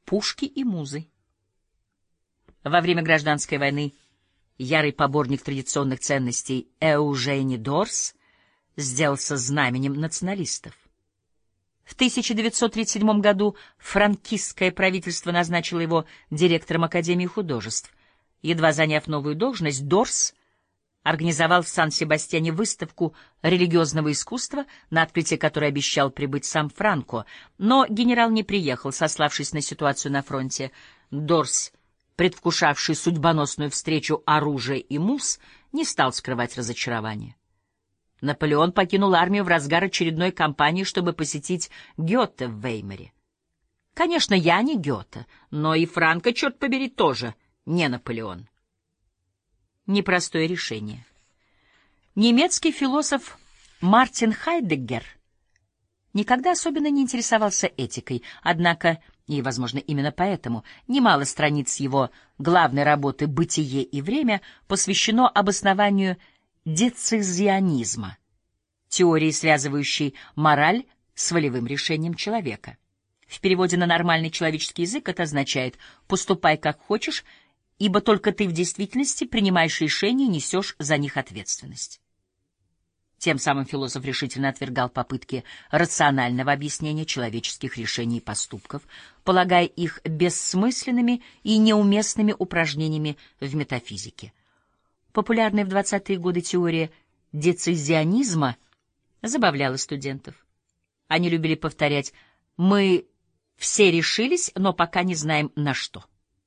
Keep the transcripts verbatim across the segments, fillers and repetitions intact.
пушки и музы. Во время гражданской войны ярый поборник традиционных ценностей Эужени Дорс сделался знаменем националистов. В тысяча девятьсот тридцать седьмом году франкистское правительство назначило его директором Академии художеств. Едва заняв новую должность, Дорс организовал в Сан-Себастьяне выставку религиозного искусства, на открытие которой обещал прибыть сам Франко, но генерал не приехал, сославшись на ситуацию на фронте. Дорс, предвкушавший судьбоносную встречу оружия и муз, не стал скрывать разочарование. Наполеон покинул армию в разгар очередной кампании, чтобы посетить Гёте в Веймаре. Конечно, я не Гёте, но и Франко, черт побери, тоже не Наполеон. Непростое решение. Немецкий философ Мартин Хайдеггер никогда особенно не интересовался этикой, однако, и, возможно, именно поэтому, немало страниц его главной работы «Бытие и время» посвящено обоснованию децизионизма, теории, связывающей мораль с волевым решением человека. В переводе на нормальный человеческий язык это означает «поступай как хочешь», ибо только ты в действительности принимаешь решения и несешь за них ответственность. Тем самым философ решительно отвергал попытки рационального объяснения человеческих решений и поступков, полагая их бессмысленными и неуместными упражнениями в метафизике. Популярная в двадцатые годы теория децизионизма забавляла студентов. Они любили повторять: «Мы все решились, но пока не знаем на что».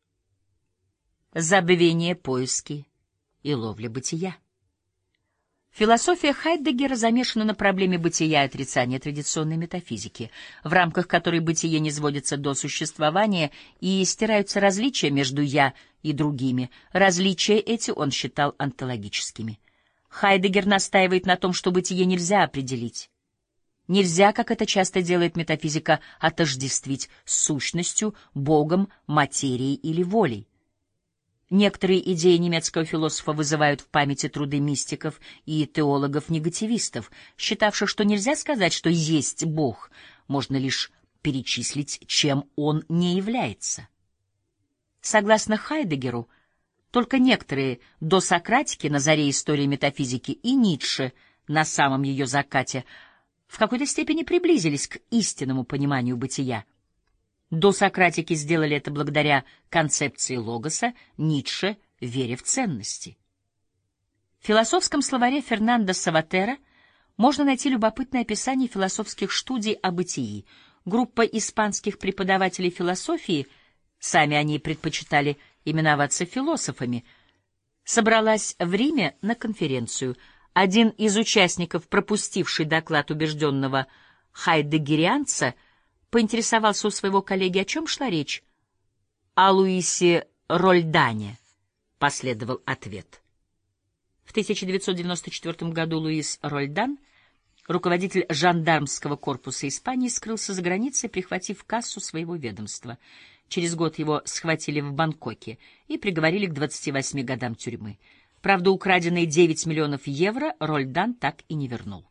Забвение, поиски и ловля бытия. Философия Хайдеггера замешана на проблеме бытия и отрицания традиционной метафизики, в рамках которой бытие низводится до существования и стираются различия между «я» и другими. Различия эти он считал онтологическими. Хайдеггер настаивает на том, что бытие нельзя определить. Нельзя, как это часто делает метафизика, отождествить с сущностью, Богом, материей или волей. Некоторые идеи немецкого философа вызывают в памяти труды мистиков и теологов-негативистов, считавших, что нельзя сказать, что есть Бог, можно лишь перечислить, чем он не является. Согласно Хайдеггеру, только некоторые досократики на заре истории метафизики и Ницше на самом ее закате в какой-то степени приблизились к истинному пониманию бытия. Досократики сделали это благодаря концепции логоса, Ницше — вере в ценности. В философском словаре Фернандо Саватера можно найти любопытное описание философских студий о бытии. Группа испанских преподавателей философии, сами они предпочитали именоваться философами, собралась в Риме на конференцию. Один из участников, пропустивший доклад убежденного хайдеггерианца, поинтересовался у своего коллеги, о чем шла речь. «О Луисе Рольдане», — последовал ответ. В тысяча девятьсот девяносто четвёртом году Луис Рольдан, руководитель жандармского корпуса Испании, скрылся за границей, прихватив кассу своего ведомства. Через год его схватили в Бангкоке и приговорили к двадцати восьми годам тюрьмы. Правда, украденные девять миллионов евро Рольдан так и не вернул.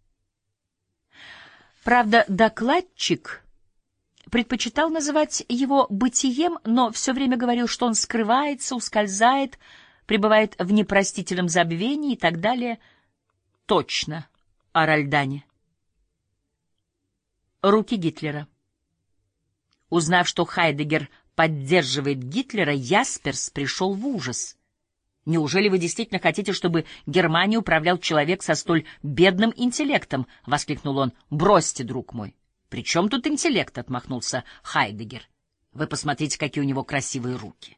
Правда, докладчик предпочитал называть его бытием, но все время говорил, что он скрывается, ускользает, пребывает в непростительном забвении и так далее. Точно о Рольдане. Руки Гитлера. Узнав, что Хайдеггер поддерживает Гитлера, Ясперс пришел в ужас. «Неужели вы действительно хотите, чтобы Германией управлял человек со столь бедным интеллектом?» — воскликнул он. «Бросьте, друг мой». «При чем тут интеллект?» — отмахнулся Хайдеггер. «Вы посмотрите, какие у него красивые руки».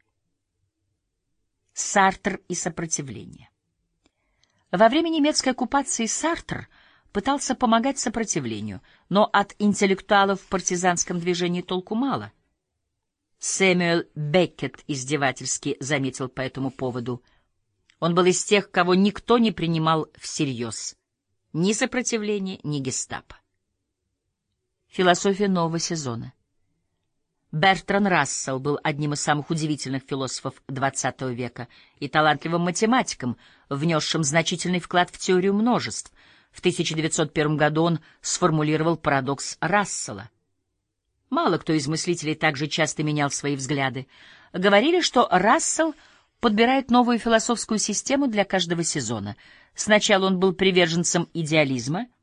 Сартр и сопротивление. Во время немецкой оккупации Сартр пытался помогать сопротивлению, но от интеллектуалов в партизанском движении толку мало. Сэмюэл Беккет издевательски заметил по этому поводу: он был из тех, кого никто не принимал всерьез. Ни сопротивление, ни гестапо. Философия нового сезона. Бертран Рассел был одним из самых удивительных философов двадцатого века и талантливым математиком, внесшим значительный вклад в теорию множеств. В тысяча девятьсот первом году он сформулировал парадокс Рассела. Мало кто из мыслителей так же часто менял свои взгляды. Говорили, что Рассел подбирает новую философскую систему для каждого сезона. Сначала он был приверженцем идеализма,